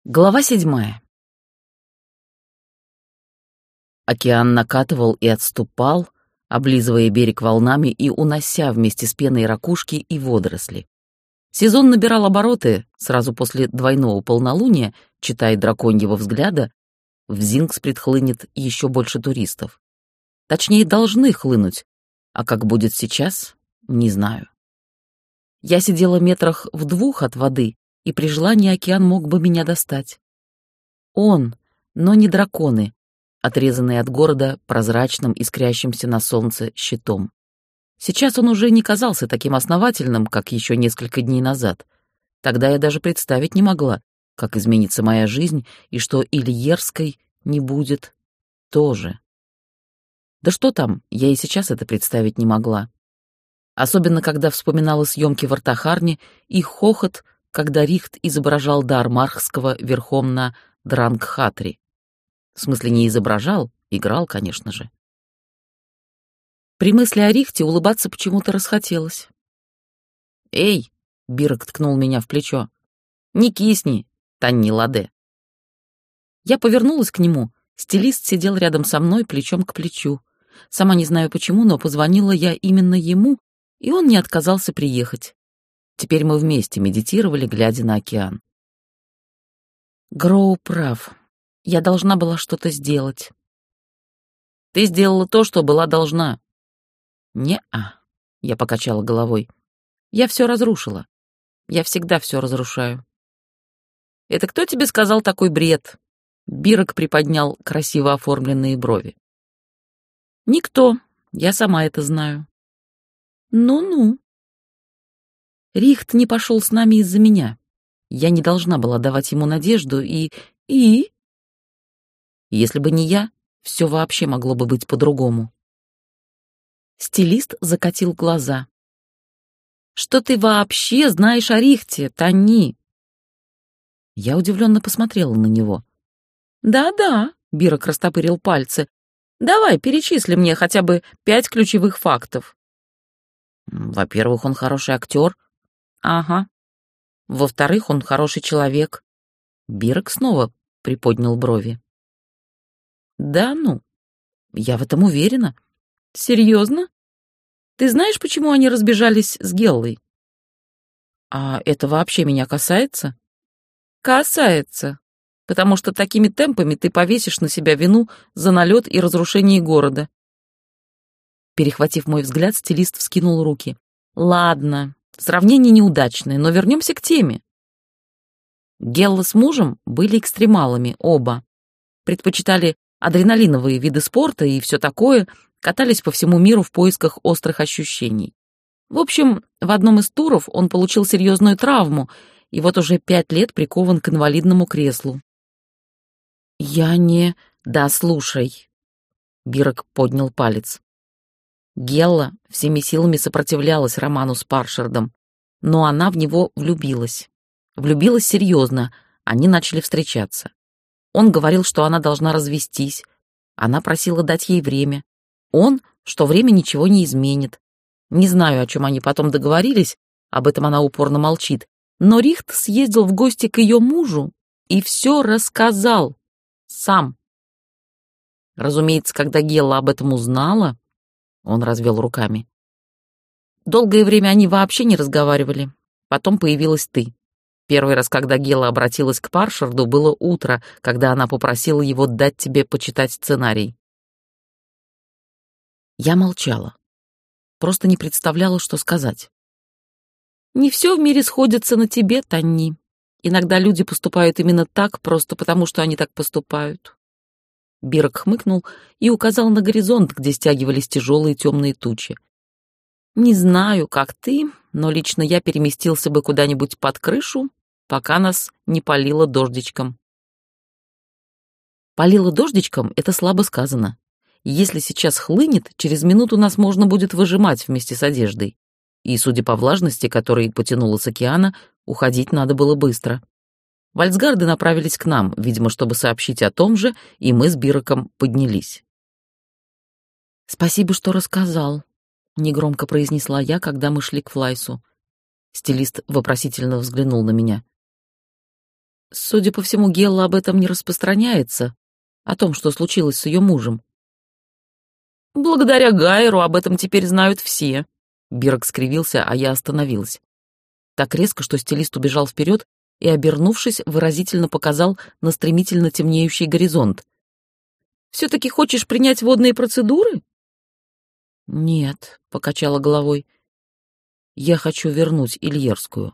Глава 7. Океан накатывал и отступал, облизывая берег волнами и унося вместе с пеной ракушки и водоросли. Сезон набирал обороты. Сразу после двойного полнолуния, читая драконьего взгляда, в Зингсприт хлынет еще больше туристов. Точнее, должны хлынуть, а как будет сейчас, не знаю. Я сидела метрах в 2 от воды, и при желании океан мог бы меня достать. Он, но не драконы, отрезанные от города прозрачным, искрящимся на солнце щитом. Сейчас он уже не казался таким основательным, как еще несколько дней назад. Тогда я даже представить не могла, как изменится моя жизнь, и что Ильерской не будет тоже. Да что там, я и сейчас это представить не могла. Особенно, когда вспоминала съемки в Артахарне и хохот, когда Рихт изображал дар Мархского верхом на Дрангхатри. В смысле, не изображал, играл, конечно же. При мысли о Рихте улыбаться почему-то расхотелось. «Эй!» — Бирок ткнул меня в плечо. «Не кисни, Танни Ладе!» Я повернулась к нему. Стилист сидел рядом со мной плечом к плечу. Сама не знаю почему, но позвонила я именно ему, и он не отказался приехать. Теперь мы вместе медитировали, глядя на океан. Гроу прав. Я должна была что-то сделать. Ты сделала то, что была должна. Не-а, я покачала головой. Я все разрушила. Я всегда все разрушаю. Это кто тебе сказал такой бред? Бирок приподнял красиво оформленные брови. Никто, я сама это знаю. Ну-ну. Рихт не пошел с нами из-за меня. Я не должна была давать ему надежду и... Если бы не я, все вообще могло бы быть по-другому. Стилист закатил глаза. «Что ты вообще знаешь о Рихте, Танни?» Я удивленно посмотрела на него. «Да-да», — Бирок растопырил пальцы. «Давай, перечисли мне хотя бы 5 ключевых фактов». «Во-первых, он хороший актер». «Ага. Во-вторых, он хороший человек». Бирок снова приподнял брови. «Да ну, я в этом уверена». «Серьезно? Ты знаешь, почему они разбежались с Геллой?» «А это вообще меня касается?» «Касается, потому что такими темпами ты повесишь на себя вину за налет и разрушение города». Перехватив мой взгляд, стилист вскинул руки. «Ладно, сравнение неудачное, но вернемся к теме». Гелла с мужем были экстремалами, оба. Предпочитали адреналиновые виды спорта и все такое, катались по всему миру в поисках острых ощущений. В общем, в одном из туров он получил серьезную травму, и вот уже 5 лет прикован к инвалидному креслу. «Я не... Да, слушай». Бирок поднял палец. Гелла всеми силами сопротивлялась роману с Паршардом, но она в него влюбилась. Влюбилась серьезно, они начали встречаться. Он говорил, что она должна развестись. Она просила дать ей время. Он, что время ничего не изменит. Не знаю, о чем они потом договорились, об этом она упорно молчит. Но Рихт съездил в гости к ее мужу и все рассказал. Сам. Разумеется, когда Гелла об этом узнала, он развел руками. Долгое время они вообще не разговаривали. Потом появилась ты. Первый раз, когда Гелла обратилась к Паршарду, было утро, когда она попросила его дать тебе почитать сценарий. Я молчала. Просто не представляла, что сказать. Не все в мире сходится на тебе, Танни. Иногда люди поступают именно так, просто потому, что они так поступают. Бирок хмыкнул и указал на горизонт, где стягивались тяжелые темные тучи. Не знаю, как ты, но лично я переместился бы куда-нибудь под крышу, пока нас не палило дождичком. Палило дождичком — это слабо сказано. Если сейчас хлынет, через минуту нас можно будет выжимать вместе с одеждой. И, судя по влажности, которой потянуло с океана, уходить надо было быстро. Вальцгарды направились к нам, видимо, чтобы сообщить о том же, и мы с Бироком поднялись. «Спасибо, что рассказал», — негромко произнесла я, когда мы шли к Флайсу. Стилист вопросительно взглянул на меня. Судя по всему, Гелла об этом не распространяется, о том, что случилось с ее мужем. Благодаря Гайеру об этом теперь знают все. Бирок скривился, а я остановилась. Так резко, что стилист убежал вперед и, обернувшись, выразительно показал на стремительно темнеющий горизонт. «Все-таки хочешь принять водные процедуры?» «Нет», — покачала головой. «Я хочу вернуть Ильерскую».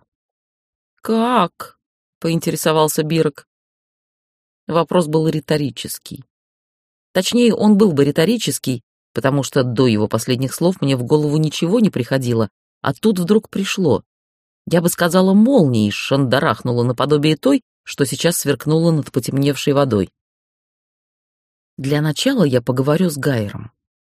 «Как?» — поинтересовался Бирок. Вопрос был риторический. Точнее, он был бы риторический, потому что до его последних слов мне в голову ничего не приходило, а тут вдруг пришло. Я бы сказала, молнией шандарахнула наподобие той, что сейчас сверкнула над потемневшей водой. Для начала я поговорю с Гайером.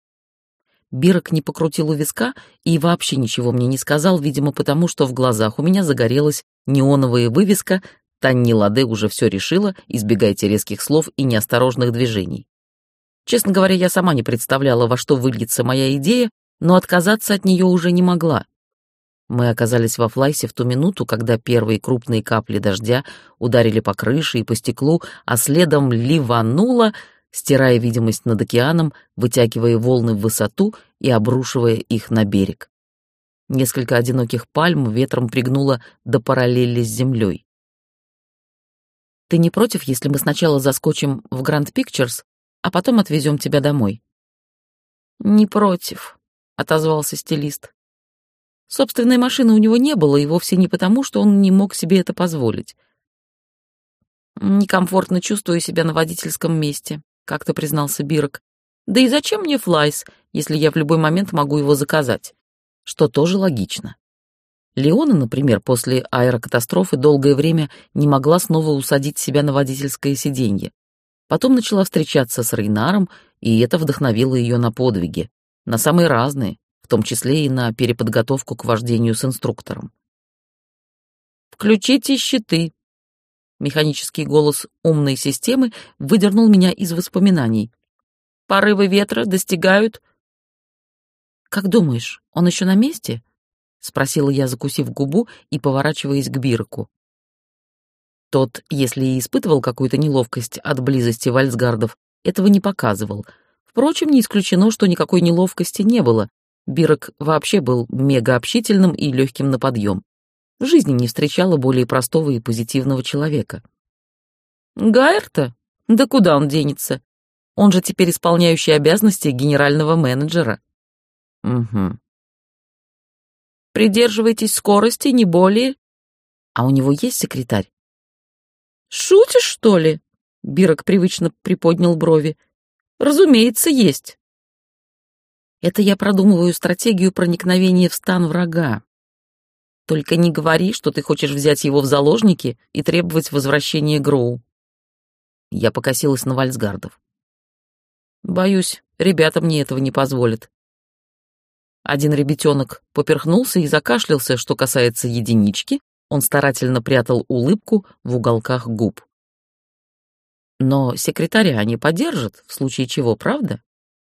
Бирок не покрутил у виска и вообще ничего мне не сказал, видимо, потому что в глазах у меня загорелась неоновая вывеска «Танни Ладе уже все решила, избегайте резких слов и неосторожных движений». Честно говоря, я сама не представляла, во что выльется моя идея, но отказаться от нее уже не могла. Мы оказались во Флайсе в ту минуту, когда первые крупные капли дождя ударили по крыше и по стеклу, а следом ливануло, стирая видимость над океаном, вытягивая волны в высоту и обрушивая их на берег. Несколько одиноких пальм ветром пригнуло до параллели с землей. «Ты не против, если мы сначала заскочим в Гранд Пикчерс, а потом отвезем тебя домой?» «Не против», — отозвался стилист. Собственной машины у него не было, и вовсе не потому, что он не мог себе это позволить. «Некомфортно чувствую себя на водительском месте», — как-то признался Бирок. «Да и зачем мне Флайс, если я в любой момент могу его заказать?» Что тоже логично. Леона, например, после аэрокатастрофы долгое время не могла снова усадить себя на водительское сиденье. Потом начала встречаться с Рейнаром, и это вдохновило ее на подвиги, на самые разные, в том числе и на переподготовку к вождению с инструктором. «Включите щиты!» Механический голос умной системы выдернул меня из воспоминаний. «Порывы ветра достигают...» «Как думаешь, он еще на месте?» — спросила я, закусив губу и поворачиваясь к Бироку. Тот, если и испытывал какую-то неловкость от близости вальсгардов, этого не показывал. Впрочем, не исключено, что никакой неловкости не было. Бирок вообще был мегаобщительным и легким на подъем. В жизни не встречала более простого и позитивного человека. «Гайер-то? Да куда он денется? Он же теперь исполняющий обязанности генерального менеджера». «Угу». «Придерживайтесь скорости, не более...» «А у него есть секретарь?» «Шутишь, что ли?» — Бирок привычно приподнял брови. «Разумеется, есть». «Это я продумываю стратегию проникновения в стан врага. Только не говори, что ты хочешь взять его в заложники и требовать возвращения Гроу». Я покосилась на вальсгардов. «Боюсь, ребята мне этого не позволят». Один ребятенок поперхнулся и закашлялся, что касается единички. Он старательно прятал улыбку в уголках губ. Но секретаря они поддержат, в случае чего, правда?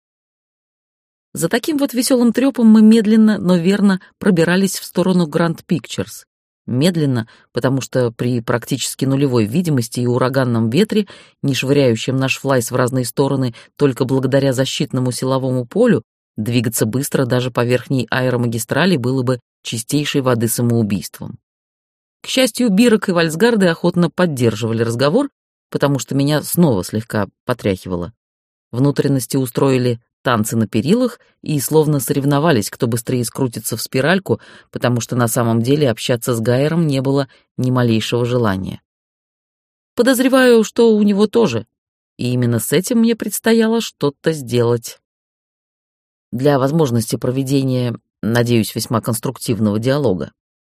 За таким вот веселым трепом мы медленно, но верно пробирались в сторону Гранд Пикчерс. Медленно, потому что при практически нулевой видимости и ураганном ветре, не швыряющем наш Флайс в разные стороны только благодаря защитному силовому полю, двигаться быстро даже по верхней аэромагистрали было бы чистейшей воды самоубийством. К счастью, Бирок и вальсгарды охотно поддерживали разговор, потому что меня снова слегка потряхивало. Внутренности устроили танцы на перилах и словно соревновались, кто быстрее скрутится в спиральку, потому что на самом деле общаться с Гайером не было ни малейшего желания. Подозреваю, что у него тоже, и именно с этим мне предстояло что-то сделать. Для возможности проведения, надеюсь, весьма конструктивного диалога.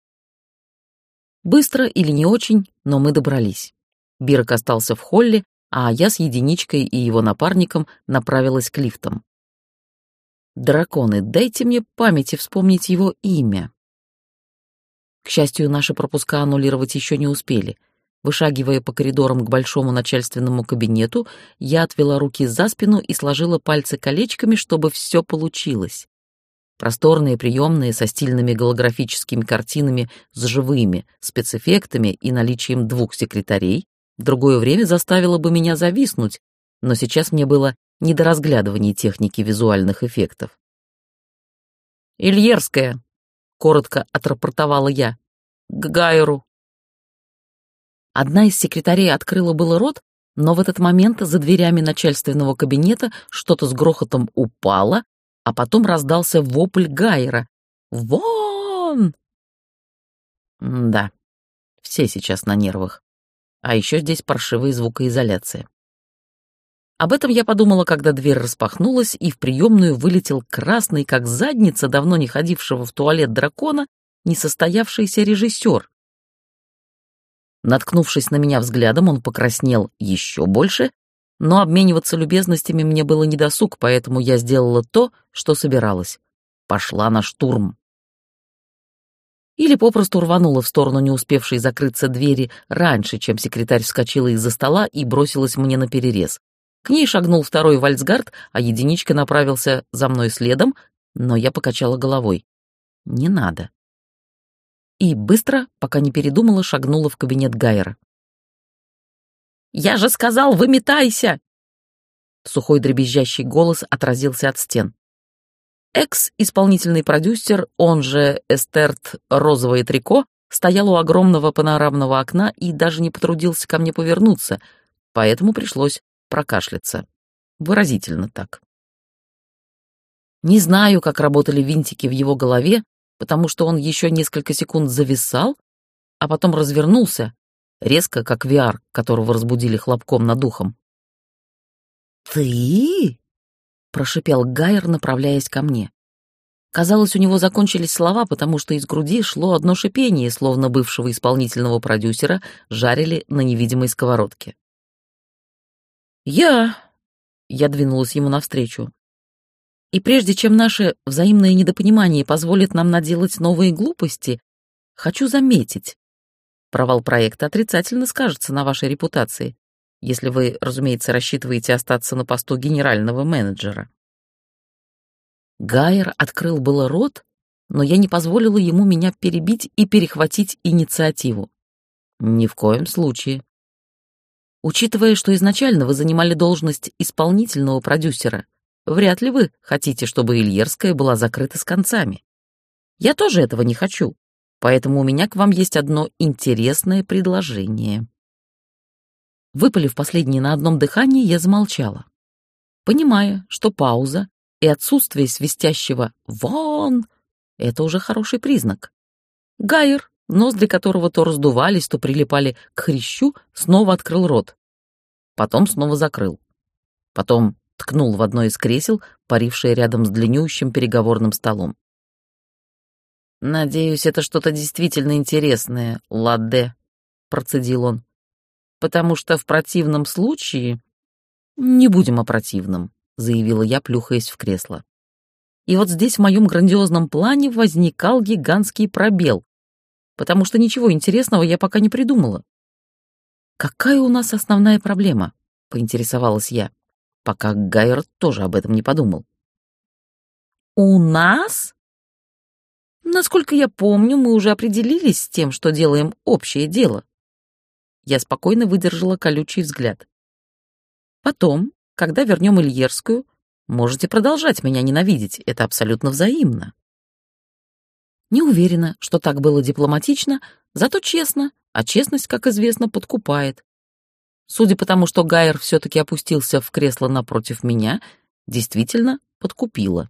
Быстро или не очень, но мы добрались. Бирок остался в холле, а я с единичкой и его напарником направилась к лифтам. Драконы, дайте мне памяти вспомнить его имя. К счастью, наши пропуска аннулировать еще не успели. Вышагивая по коридорам к большому начальственному кабинету, я отвела руки за спину и сложила пальцы колечками, чтобы все получилось. Просторные приемные со стильными голографическими картинами с живыми спецэффектами и наличием 2 секретарей, В другое время заставило бы меня зависнуть, но сейчас мне было не до разглядывания техники визуальных эффектов. «Ильерская», — коротко отрапортовала я, — «к Гайеру». Одна из секретарей открыла было рот, но в этот момент за дверями начальственного кабинета что-то с грохотом упало, а потом раздался вопль Гайера. «Вон!» Да, все сейчас на нервах. А еще здесь паршивая звукоизоляция. Об этом я подумала, когда дверь распахнулась, и в приемную вылетел красный, как задница давно не ходившего в туалет дракона, несостоявшийся режиссер. Наткнувшись на меня взглядом, он покраснел еще больше, но обмениваться любезностями мне было недосуг, поэтому я сделала то, что собиралась. Пошла на штурм. Или попросту рванула в сторону не успевшей закрыться двери раньше, чем секретарь вскочила из-за стола и бросилась мне наперерез. К ней шагнул второй вальцгард, а единичка направился за мной следом, но я покачала головой. Не надо. И быстро, пока не передумала, шагнула в кабинет Гайера. «Я же сказал, выметайся!» Сухой дребезжащий голос отразился от стен. Экс-исполнительный продюсер, он же Эстерт «Розовое трико», стоял у огромного панорамного окна и даже не потрудился ко мне повернуться, поэтому пришлось прокашляться. Выразительно так. Не знаю, как работали винтики в его голове, потому что он еще несколько секунд зависал, а потом развернулся, резко, как VR, которого разбудили хлопком над ухом. «Ты?» — прошипел Гайер, направляясь ко мне. Казалось, у него закончились слова, потому что из груди шло одно шипение, словно бывшего исполнительного продюсера жарили на невидимой сковородке. Я двинулась ему навстречу. И прежде чем наше взаимное недопонимание позволит нам наделать новые глупости, хочу заметить, провал проекта отрицательно скажется на вашей репутации, если вы, разумеется, рассчитываете остаться на посту генерального менеджера. Гайер открыл было рот, но я не позволила ему меня перебить и перехватить инициативу. Ни в коем случае. Учитывая, что изначально вы занимали должность исполнительного продюсера, вряд ли вы хотите, чтобы Ильерская была закрыта с концами. Я тоже этого не хочу, поэтому у меня к вам есть одно интересное предложение. Выпалив последнее на одном дыхании, я замолчала, понимая, что пауза и отсутствие свистящего «вон» — это уже хороший признак. Гайер, ноздри которого то раздувались, то прилипали к хрящу, снова открыл рот. Потом снова закрыл. Потом ткнул в одно из кресел, парившее рядом с длиннющим переговорным столом. «Надеюсь, это что-то действительно интересное, Ладе», — процедил он. «Потому что в противном случае...» «Не будем о противном», — заявила я, плюхаясь в кресло. И вот здесь в моем грандиозном плане возникал гигантский пробел, потому что ничего интересного я пока не придумала. «Какая у нас основная проблема?» — поинтересовалась я, пока Гайер тоже об этом не подумал. «У нас?» «Насколько я помню, мы уже определились с тем, что делаем общее дело». Я спокойно выдержала колючий взгляд. «Потом, когда вернем Ильерскую, можете продолжать меня ненавидеть, это абсолютно взаимно». Не уверена, что так было дипломатично, зато честно, а честность, как известно, подкупает. Судя по тому, что Гайер все-таки опустился в кресло напротив меня, действительно подкупила.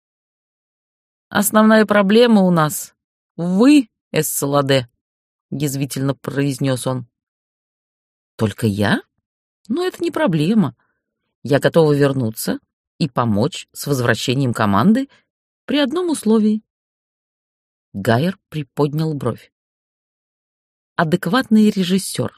«Основная проблема у нас — вы, Эссаладе», — язвительно произнес он. «Только я? Но это не проблема. Я готова вернуться и помочь с возвращением команды при одном условии». Гайер приподнял бровь. «Адекватный режиссер».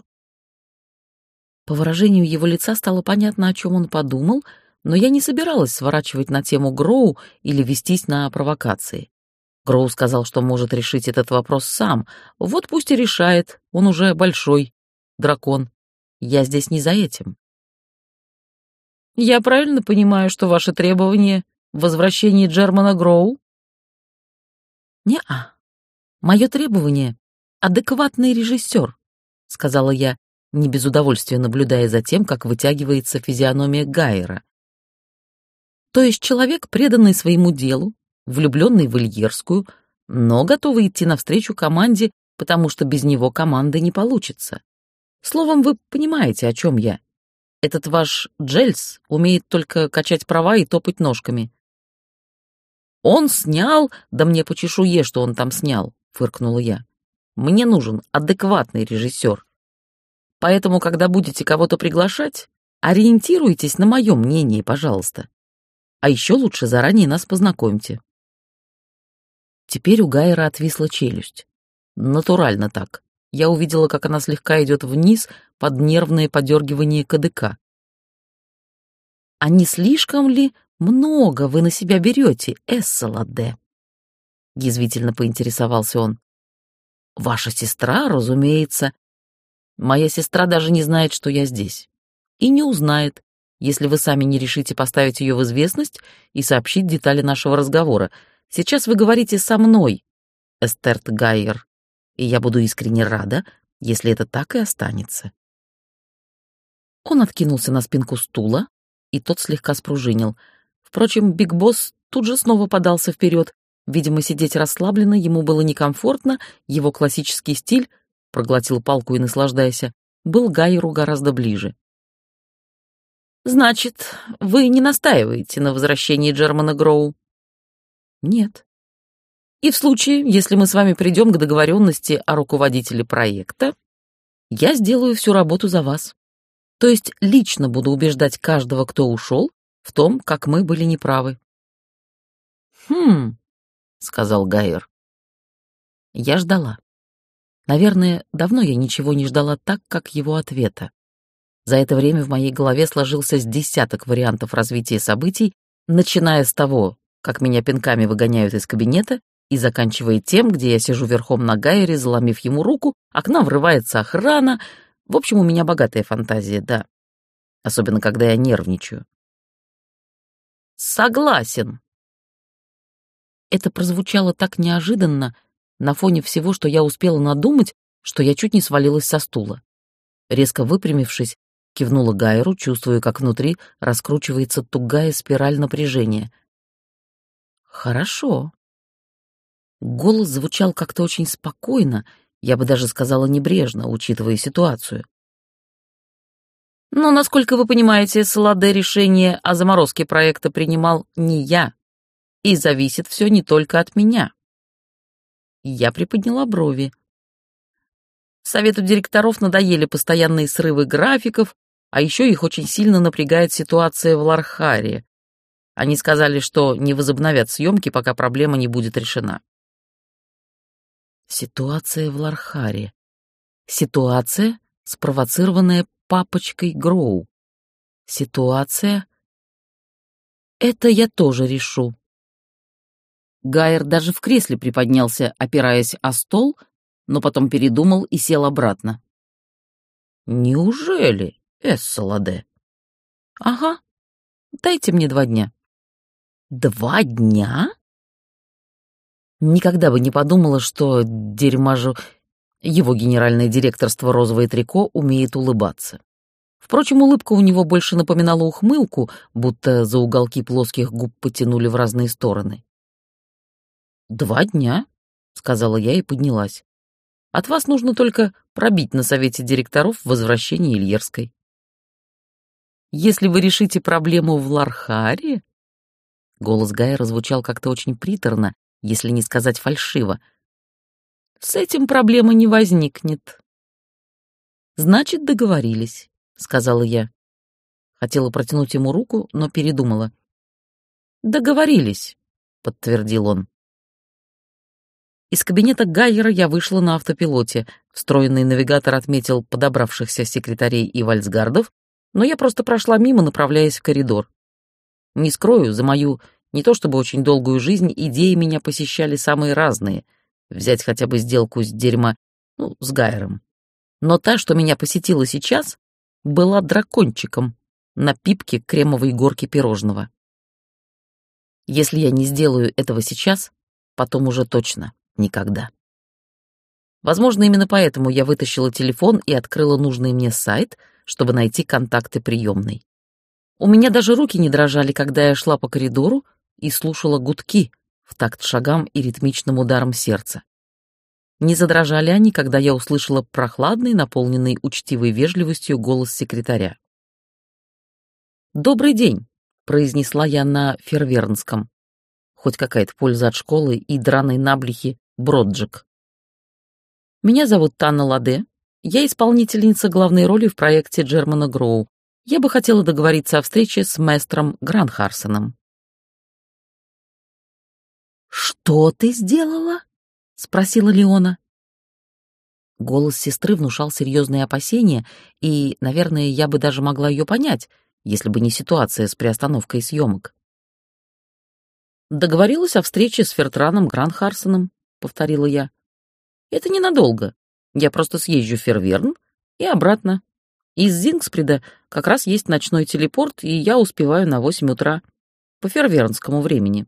По выражению его лица стало понятно, о чем он подумал, но я не собиралась сворачивать на тему Гроу или вестись на провокации. Гроу сказал, что может решить этот вопрос сам. Вот пусть и решает, он уже большой дракон. Я здесь не за этим. «Я правильно понимаю, что ваше требование — возвращение Джермана Гроу?» «Не-а. Мое требование — адекватный режиссер», — сказала я, не без удовольствия наблюдая за тем, как вытягивается физиономия Гайера. То есть человек, преданный своему делу, влюбленный в Ильерскую, но готовый идти навстречу команде, потому что без него команды не получится. Словом, вы понимаете, о чем я. Этот ваш Джельс умеет только качать права и топать ножками. «Он снял, да мне по чешуе, что он там снял», — фыркнула я. «Мне нужен адекватный режиссер. Поэтому, когда будете кого-то приглашать, ориентируйтесь на мое мнение, пожалуйста. А еще лучше заранее нас познакомьте». Теперь у Гайера отвисла челюсть. Натурально так. Я увидела, как она слегка идет вниз под нервное подергивание кадыка. «А не слишком ли много вы на себя берете, Эссаладе?» — язвительно поинтересовался он. «Ваша сестра, разумеется. Моя сестра даже не знает, что я здесь. И не узнает, если вы сами не решите поставить ее в известность и сообщить детали нашего разговора. Сейчас вы говорите со мной, Эстерт Гайер, и я буду искренне рада, если это так и останется». Он откинулся на спинку стула, и тот слегка спружинил. Впрочем, Биг Босс тут же снова подался вперед. Видимо, сидеть расслабленно ему было некомфортно, его классический стиль, проглотил палку и наслаждайся, был Гайеру гораздо ближе. «Значит, вы не настаиваете на возвращении Джермана Гроу?» «Нет. И в случае, если мы с вами придем к договоренности о руководителе проекта, я сделаю всю работу за вас. То есть лично буду убеждать каждого, кто ушел, в том, как мы были неправы». «Хм», — сказал Гайер. Я ждала. Наверное, давно я ничего не ждала так, как его ответа. За это время в моей голове сложился с десяток вариантов развития событий, начиная с того, как меня пинками выгоняют из кабинета, и заканчивая тем, где я сижу верхом на Гайере, заломив ему руку, а к нам врывается охрана. В общем, у меня богатая фантазия, да. Особенно, когда я нервничаю. «Согласен». Это прозвучало так неожиданно, на фоне всего, что я успела надумать, что я чуть не свалилась со стула. Резко выпрямившись, кивнула Гайеру, чувствуя, как внутри раскручивается тугая спираль напряжения. «Хорошо». Голос звучал как-то очень спокойно, я бы даже сказала небрежно, учитывая ситуацию. «Но, насколько вы понимаете, Саладе, решение о заморозке проекта принимал не я, и зависит все не только от меня». Я приподняла брови. Совету директоров надоели постоянные срывы графиков, а еще их очень сильно напрягает ситуация в Лархаре. Они сказали, что не возобновят съемки, пока проблема не будет решена. Ситуация в Лархаре. Ситуация, спровоцированная папочкой Гроу. Ситуация... Это я тоже решу. Гайер даже в кресле приподнялся, опираясь о стол, но потом передумал и сел обратно. «Неужели, Эссаладе?» «Ага. Дайте мне 2 дня». 2 дня? Никогда бы не подумала, что дерьмажу его генеральное директорство «Розовое трико» умеет улыбаться. Впрочем, улыбка у него больше напоминала ухмылку, будто за уголки плоских губ потянули в разные стороны. 2 дня?» — сказала я и поднялась. «От вас нужно только пробить на совете директоров возвращение Ильерской». «Если вы решите проблему в Лархаре...» Голос Гайера звучал как-то очень приторно, если не сказать фальшиво. «С этим проблемы не возникнет». «Значит, договорились», — сказала я. Хотела протянуть ему руку, но передумала. «Договорились», — подтвердил он. Из кабинета Гайера я вышла на автопилоте. Встроенный навигатор отметил подобравшихся секретарей и вальцгардов, но я просто прошла мимо, направляясь в коридор. Не скрою, за мою не то чтобы очень долгую жизнь идеи меня посещали самые разные. Взять хотя бы сделку с с Гайером. Но та, что меня посетила сейчас, была дракончиком на пипке кремовой горки пирожного. Если я не сделаю этого сейчас, потом уже точно никогда. Возможно, именно поэтому я вытащила телефон и открыла нужный мне сайт, чтобы найти контакты приемной. У меня даже руки не дрожали, когда я шла по коридору и слушала гудки в такт шагам и ритмичным ударам сердца. Не задрожали они, когда я услышала прохладный, наполненный учтивой вежливостью голос секретаря. «Добрый день», — произнесла я на фервернском. Хоть какая-то польза от школы и драной наблихи Броджик. «Меня зовут Танна Ладе. Я исполнительница главной роли в проекте Джермана Гроу. Я бы хотела договориться о встрече с мэстром Гранхарсоном». «Что ты сделала?» — спросила Леона. Голос сестры внушал серьезные опасения, и, наверное, я бы даже могла ее понять, если бы не ситуация с приостановкой съемок. «Договорилась о встрече с Фертраном Гранхарсоном», — повторила я. «Это ненадолго. Я просто съезжу в Ферверн и обратно. Из Зингсприда как раз есть ночной телепорт, и я успеваю на 8 утра по фервернскому времени».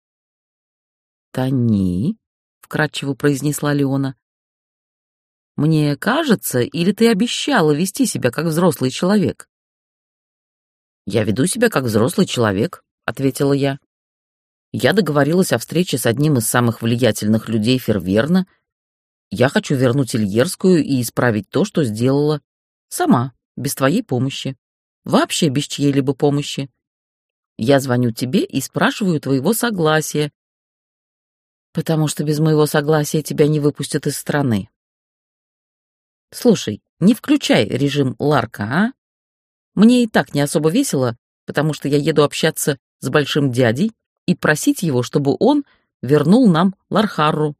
«Тони», — вкратчиво произнесла Леона. «Мне кажется, или ты обещала вести себя как взрослый человек?» «Я веду себя как взрослый человек», — ответила я. «Я договорилась о встрече с одним из самых влиятельных людей Ферверна. Я хочу вернуть Ильерскую и исправить то, что сделала сама, без твоей помощи. Вообще без чьей-либо помощи. Я звоню тебе и спрашиваю твоего согласия, потому что без моего согласия тебя не выпустят из страны. Слушай, не включай режим Ларка, а? Мне и так не особо весело, потому что я еду общаться с большим дядей и просить его, чтобы он вернул нам Лархарру».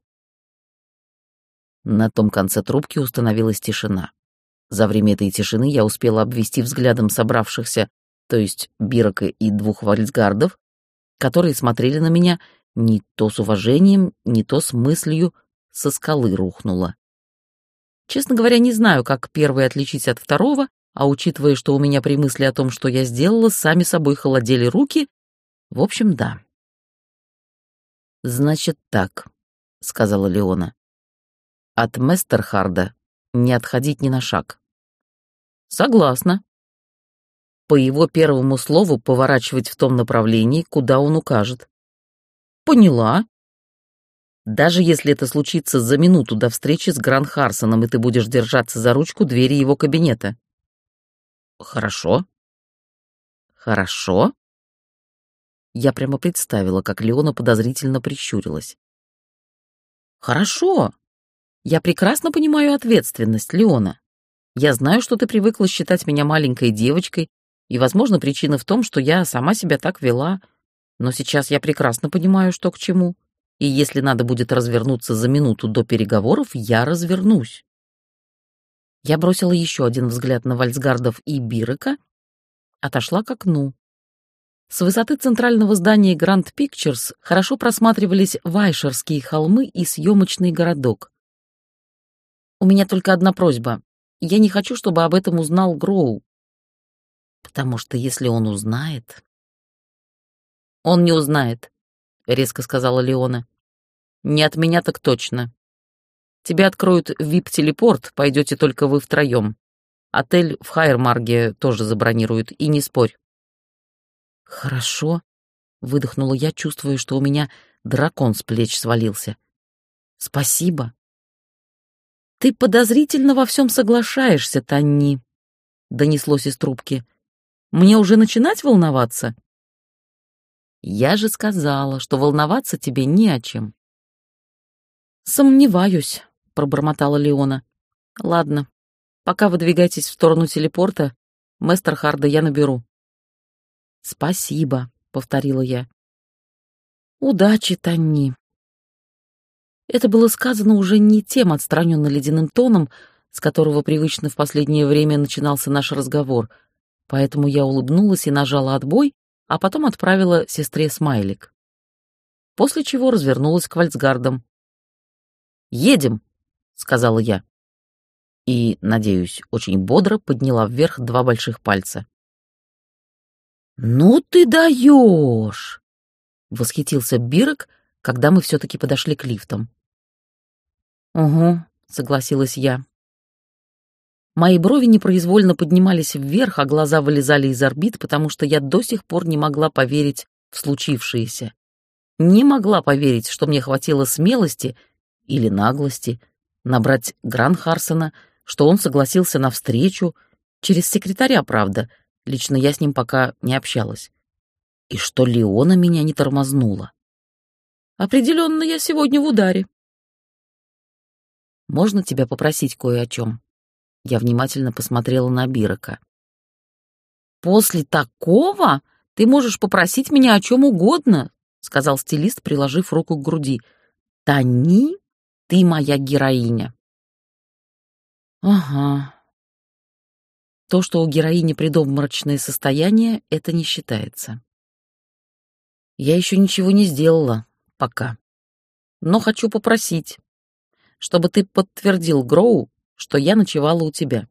На том конце трубки установилась тишина. За время этой тишины я успела обвести взглядом собравшихся, то есть Бирака и 2 вальцгардов, которые смотрели на меня не то с уважением, не то с мыслью «со скалы рухнула». Честно говоря, не знаю, как первый отличить от второго, а учитывая, что у меня при мысли о том, что я сделала, сами собой холодели руки, в общем, да. «Значит так», — сказала Леона. «От Местерхарда не отходить ни на шаг». «Согласна». «По его первому слову поворачивать в том направлении, куда он укажет». «Поняла». «Даже если это случится за минуту до встречи с Гранхарсоном, и ты будешь держаться за ручку двери его кабинета». «Хорошо». «Хорошо?» Я прямо представила, как Леона подозрительно прищурилась. «Хорошо. Я прекрасно понимаю ответственность, Леона. Я знаю, что ты привыкла считать меня маленькой девочкой, и, возможно, причина в том, что я сама себя так вела, но сейчас я прекрасно понимаю, что к чему, и если надо будет развернуться за минуту до переговоров, я развернусь». Я бросила еще один взгляд на Вальцгардов и Бирека, отошла к окну. С высоты центрального здания Grand Pictures хорошо просматривались Вайшерские холмы и съемочный городок. «У меня только одна просьба. Я не хочу, чтобы об этом узнал Гроу. Потому что если он узнает...» «Он не узнает», — резко сказала Леона. «Не от меня так точно. Тебе откроют вип-телепорт, пойдете только вы втроем. Отель в Хайермарге тоже забронируют, и не спорь». «Хорошо», — выдохнула я, чувствуя, что у меня дракон с плеч свалился. «Спасибо». «Ты подозрительно во всем соглашаешься, Танни», — донеслось из трубки. «Мне уже начинать волноваться?» «Я же сказала, что волноваться тебе не о чем». «Сомневаюсь», — пробормотала Леона. «Ладно, пока выдвигайтесь в сторону телепорта, Местерхарда я наберу». «Спасибо», — повторила я. «Удачи, Танни». Это было сказано уже не тем отстраненно-ледяным тоном, с которого привычно в последнее время начинался наш разговор, поэтому я улыбнулась и нажала отбой, а потом отправила сестре смайлик. После чего развернулась к Вальцгардам. «Едем», — сказала я. И, надеюсь, очень бодро подняла вверх 2 больших пальца. «Ну ты даешь!» — восхитился Бирек, когда мы все-таки подошли к лифтам. «Угу», согласилась я. Мои брови непроизвольно поднимались вверх, а глаза вылезали из орбит, потому что я до сих пор не могла поверить в случившееся. Не могла поверить, что мне хватило смелости или наглости набрать Гранхарсона, что он согласился на встречу, через секретаря, правда, лично я с ним пока не общалась, и что Леона меня не тормознула. Определенно, я сегодня в ударе. «Можно тебя попросить кое о чем?» Я внимательно посмотрела на Бирака. «После такого ты можешь попросить меня о чем угодно», — сказал стилист, приложив руку к груди. «Тани, ты моя героиня». «Ага. То, что у героини предобморочное состояние, это не считается. Я еще ничего не сделала пока, но хочу попросить, чтобы ты подтвердил Гроу, что я ночевала у тебя».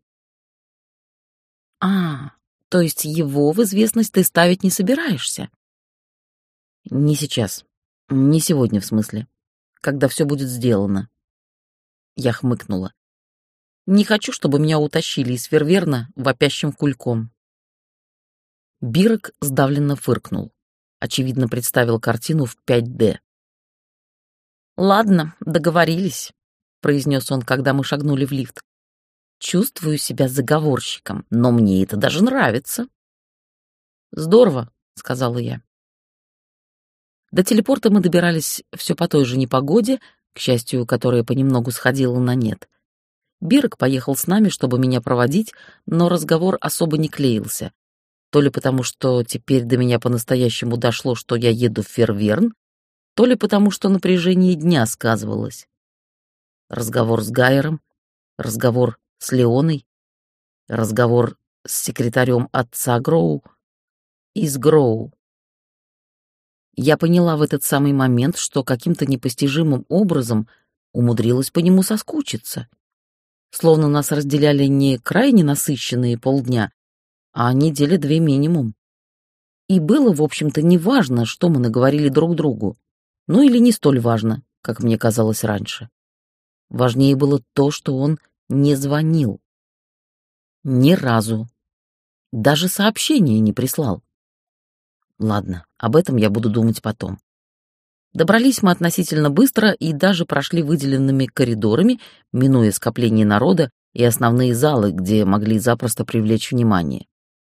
«А, то есть его в известность ты ставить не собираешься?» «Не сейчас. Не сегодня, в смысле. Когда все будет сделано». Я хмыкнула. «Не хочу, чтобы меня утащили из Ферверна вопящим кульком». Бирок сдавленно фыркнул. Очевидно, представил картину в 5D. «Ладно, договорились», — произнес он, когда мы шагнули в лифт. «Чувствую себя заговорщиком, но мне это даже нравится». «Здорово», — сказала я. До телепорта мы добирались все по той же непогоде, к счастью, которая понемногу сходила на нет. Бирок поехал с нами, чтобы меня проводить, но разговор особо не клеился. То ли потому, что теперь до меня по-настоящему дошло, что я еду в Ферверн, то ли потому, что напряжение дня сказывалось. Разговор с Гайером, разговор с Леоной, разговор с секретарем отца Гроу и с Гроу. Я поняла в этот самый момент, что каким-то непостижимым образом умудрилась по нему соскучиться. Словно нас разделяли не крайне насыщенные полдня, а недели 2 минимум. И было, в общем-то, неважно, что мы наговорили друг другу. Ну или не столь важно, как мне казалось раньше. Важнее было то, что он не звонил. Ни разу. Даже сообщения не прислал. Ладно, об этом я буду думать потом. Добрались мы относительно быстро и даже прошли выделенными коридорами, минуя скопление народа и основные залы, где могли запросто привлечь внимание.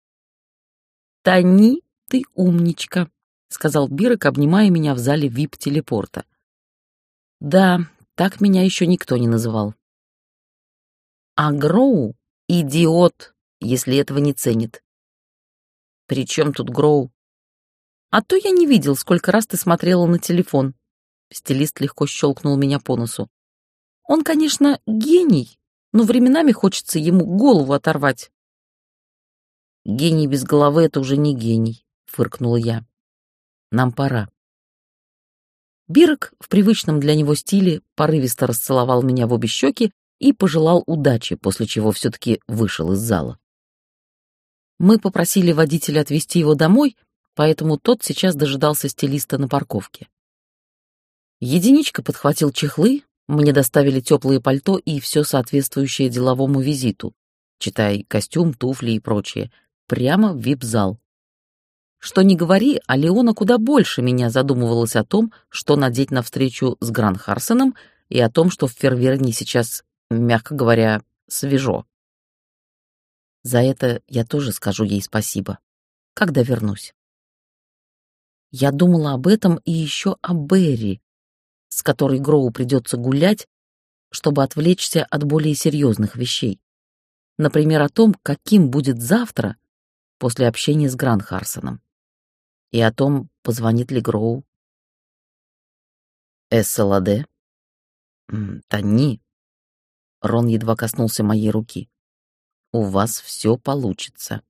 «Тани, ты умничка», — сказал Бирок, обнимая меня в зале вип-телепорта. Да, так меня еще никто не называл. А Гроу — идиот, если этого не ценит. «При чем тут Гроу?» «А то я не видел, сколько раз ты смотрела на телефон». Стилист легко щелкнул меня по носу. «Он, конечно, гений, но временами хочется ему голову оторвать». «Гений без головы — это уже не гений», — фыркнула я. «Нам пора». Бирок в привычном для него стиле порывисто расцеловал меня в обе щеки и пожелал удачи, после чего все-таки вышел из зала. Мы попросили водителя отвезти его домой, поэтому тот сейчас дожидался стилиста на парковке. Единичка подхватил чехлы, мне доставили теплое пальто и все соответствующее деловому визиту, читай костюм, туфли и прочее, прямо в вип-зал. Что ни говори, а Леона куда больше меня задумывалась о том, что надеть на встречу с Гранхарсоном, и о том, что в Ферверне сейчас, мягко говоря, свежо. За это я тоже скажу ей спасибо, когда вернусь. Я думала об этом и еще о Берри, с которой Гроу придется гулять, чтобы отвлечься от более серьезных вещей. Например, о том, каким будет завтра после общения с Гранхарсоном. И о том, позвонит ли Гроу. «СЛАД?» «Тани». Рон едва коснулся моей руки. «У вас все получится».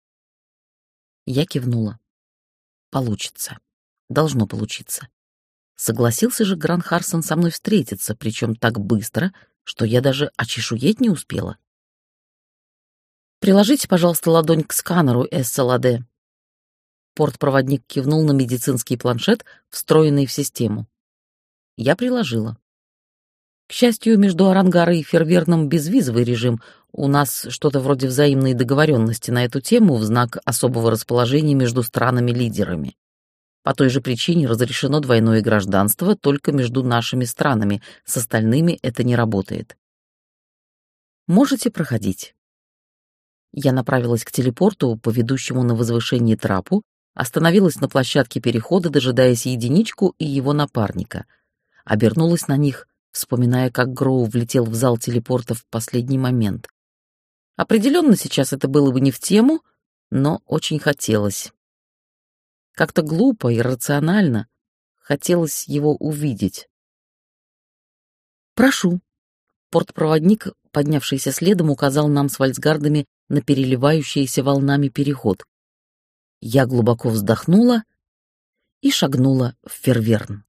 Я кивнула. Получится. Должно получиться. Согласился же Гранхарсон со мной встретиться, причем так быстро, что я даже очешуеть не успела. «Приложите, пожалуйста, ладонь к сканеру СЛАД». Портпроводник кивнул на медицинский планшет, встроенный в систему. Я приложила. К счастью, между Арангарой и Ферверном безвизовый режим. У нас что-то вроде взаимной договоренности на эту тему в знак особого расположения между странами-лидерами. По той же причине разрешено двойное гражданство только между нашими странами, с остальными это не работает. Можете проходить. Я направилась к телепорту, по ведущему на возвышение трапу, остановилась на площадке перехода, дожидаясь единичку и его напарника. Обернулась на них, вспоминая, как Гроу влетел в зал телепорта в последний момент. Определенно сейчас это было бы не в тему, но очень хотелось. Как-то глупо, иррационально. Хотелось его увидеть. «Прошу». Портпроводник, поднявшийся следом, указал нам с вальцгардами на переливающийся волнами переход. Я глубоко вздохнула и шагнула в Ферверн.